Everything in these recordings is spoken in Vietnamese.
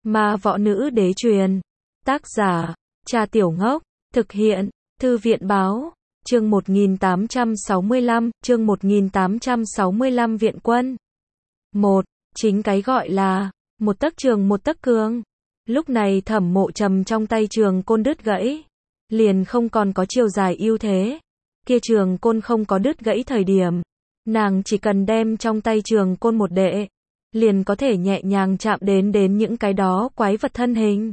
Ma võ nữ đế truyền. Tác giả, Cha Tiểu Ngốc. Thực hiện, Thư viện báo. Chương 1865, chương 1865 Viện Quân. 1. Chính cái gọi là một tấc trường một tấc cương. Lúc này Thẩm Mộ Trầm trong tay trường côn đứt gãy, liền không còn có chiều dài ưu thế. Kia trường côn không có đứt gãy thời điểm, nàng chỉ cần đem trong tay trường côn một đệ, liền có thể nhẹ nhàng chạm đến những cái đó quái vật thân hình.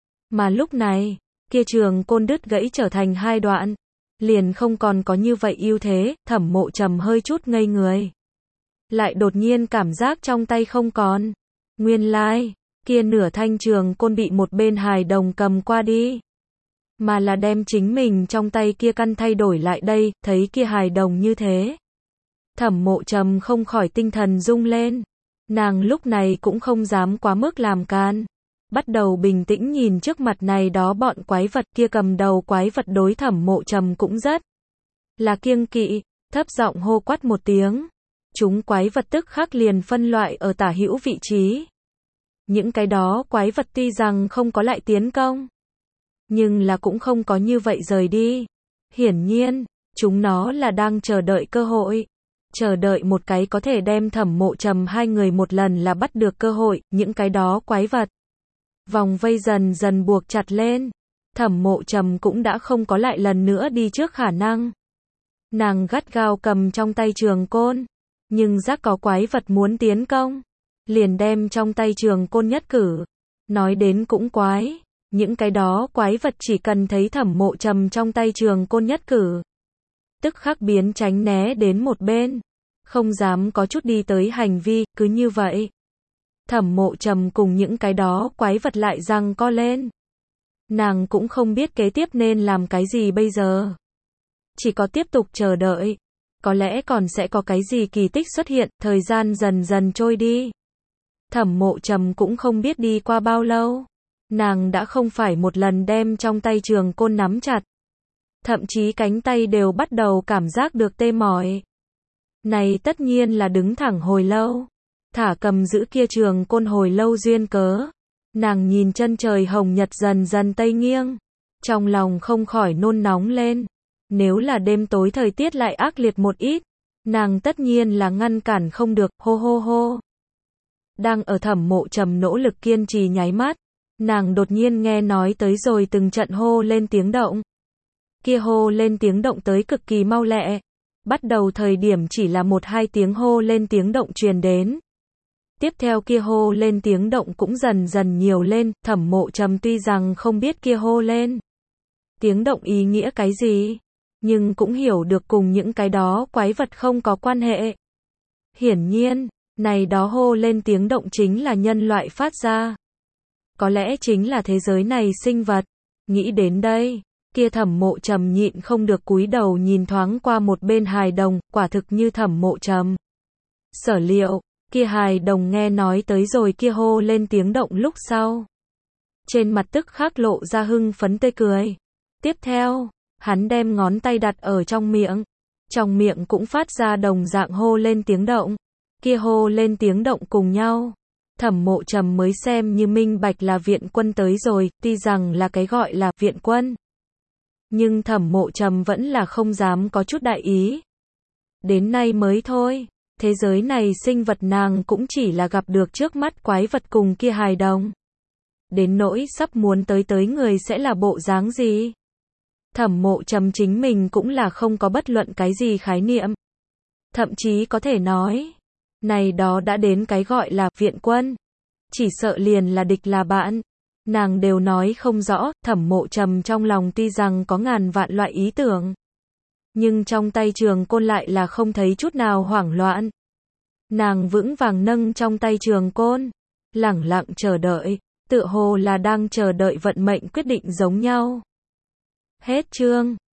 Mà lúc này, kia trường côn đứt gãy trở thành hai đoạn, liền không còn có như vậy ưu thế. Thẩm Mộ Trầm hơi chút ngây người, lại đột nhiên cảm giác trong tay không còn. Nguyên lai, kia nửa thanh trường côn bị một bên hài đồng cầm qua đi, mà là đem chính mình trong tay kia căn thay đổi lại đây. Thấy kia hài đồng như thế, Thẩm Mộ Trầm không khỏi tinh thần rung lên. Nàng lúc này cũng không dám quá mức làm can, bắt đầu bình tĩnh nhìn trước mặt này đó bọn quái vật. Kia cầm đầu quái vật đối Thẩm Mộ Trầm cũng rất là kiêng kỵ, thấp giọng hô quát một tiếng. Chúng quái vật tức khắc liền phân loại ở tả hữu vị trí. Những cái đó quái vật tuy rằng không có lại tiến công, nhưng là cũng không có như vậy rời đi. Hiển nhiên, chúng nó là đang chờ đợi cơ hội, chờ đợi một cái có thể đem Thẩm Mộ Trầm hai người một lần là bắt được cơ hội. Những cái đó quái vật vòng vây dần dần buộc chặt lên. Thẩm Mộ Trầm cũng đã không có lại lần nữa đi trước khả năng. Nàng gắt gao cầm trong tay trường côn, nhưng giác có quái vật muốn tiến công, liền đem trong tay trường côn nhất cử. Nói đến cũng quái, những cái đó quái vật chỉ cần thấy Thẩm Mộ Trầm trong tay trường côn nhất cử, tức khắc biến tránh né đến một bên, không dám có chút đi tới hành vi. Cứ như vậy, Thẩm Mộ Trầm cùng những cái đó quái vật lại giằng co lên. Nàng cũng không biết kế tiếp nên làm cái gì bây giờ, chỉ có tiếp tục chờ đợi. Có lẽ còn sẽ có cái gì kỳ tích xuất hiện. Thời gian dần dần trôi đi, Thẩm Mộ Trầm cũng không biết đi qua bao lâu, nàng đã không phải một lần đem trong tay trường côn nắm chặt, thậm chí cánh tay đều bắt đầu cảm giác được tê mỏi. Này tất nhiên là đứng thẳng hồi lâu, thả cầm giữ kia trường côn hồi lâu duyên cớ. Nàng nhìn chân trời hồng nhật dần dần tây nghiêng, trong lòng không khỏi nôn nóng lên. Nếu là đêm tối thời tiết lại ác liệt một ít, nàng tất nhiên là ngăn cản không được. Hô hô hô. Đang ở Thẩm Mộ Trầm nỗ lực kiên trì nháy mắt, nàng đột nhiên nghe nói tới rồi từng trận hô lên tiếng động. Kia hô lên tiếng động tới cực kỳ mau lẹ. Bắt đầu thời điểm chỉ là một hai tiếng hô lên tiếng động truyền đến. Tiếp theo kia hô lên tiếng động cũng dần dần nhiều lên. Thẩm Mộ Trầm tuy rằng không biết kia hô lên tiếng động ý nghĩa cái gì, nhưng cũng hiểu được cùng những cái đó quái vật không có quan hệ. Hiển nhiên, này đó hô lên tiếng động chính là nhân loại phát ra. Có lẽ chính là thế giới này sinh vật. Nghĩ đến đây, kia Thẩm Mộ Trầm nhịn không được cúi đầu nhìn thoáng qua một bên hài đồng. Quả thực như Thẩm Mộ Trầm sở liệu, kia hài đồng nghe nói tới rồi kia hô lên tiếng động lúc sau, trên mặt tức khắc lộ ra hưng phấn tươi cười. Tiếp theo, hắn đem ngón tay đặt ở trong miệng cũng phát ra đồng dạng hô lên tiếng động. Kia hô lên tiếng động cùng nhau, Thẩm Mộ Trầm mới xem như minh bạch là viện quân tới rồi. Tuy rằng là cái gọi là viện quân, nhưng Thẩm Mộ Trầm vẫn là không dám có chút đại ý. Đến nay mới thôi, thế giới này sinh vật nàng cũng chỉ là gặp được trước mắt quái vật cùng kia hài đồng. Đến nỗi sắp muốn tới người sẽ là bộ dáng gì, Thẩm Mộ Trầm chính mình cũng là không có bất luận cái gì khái niệm. Thậm chí có thể nói, này đó đã đến cái gọi là viện quân, chỉ sợ liền là địch là bạn, nàng đều nói không rõ. Thẩm Mộ Trầm trong lòng tuy rằng có ngàn vạn loại ý tưởng, nhưng trong tay trường côn lại là không thấy chút nào hoảng loạn. Nàng vững vàng nâng trong tay trường côn, lẳng lặng chờ đợi, tựa hồ là đang chờ đợi vận mệnh quyết định giống nhau. Hết chương.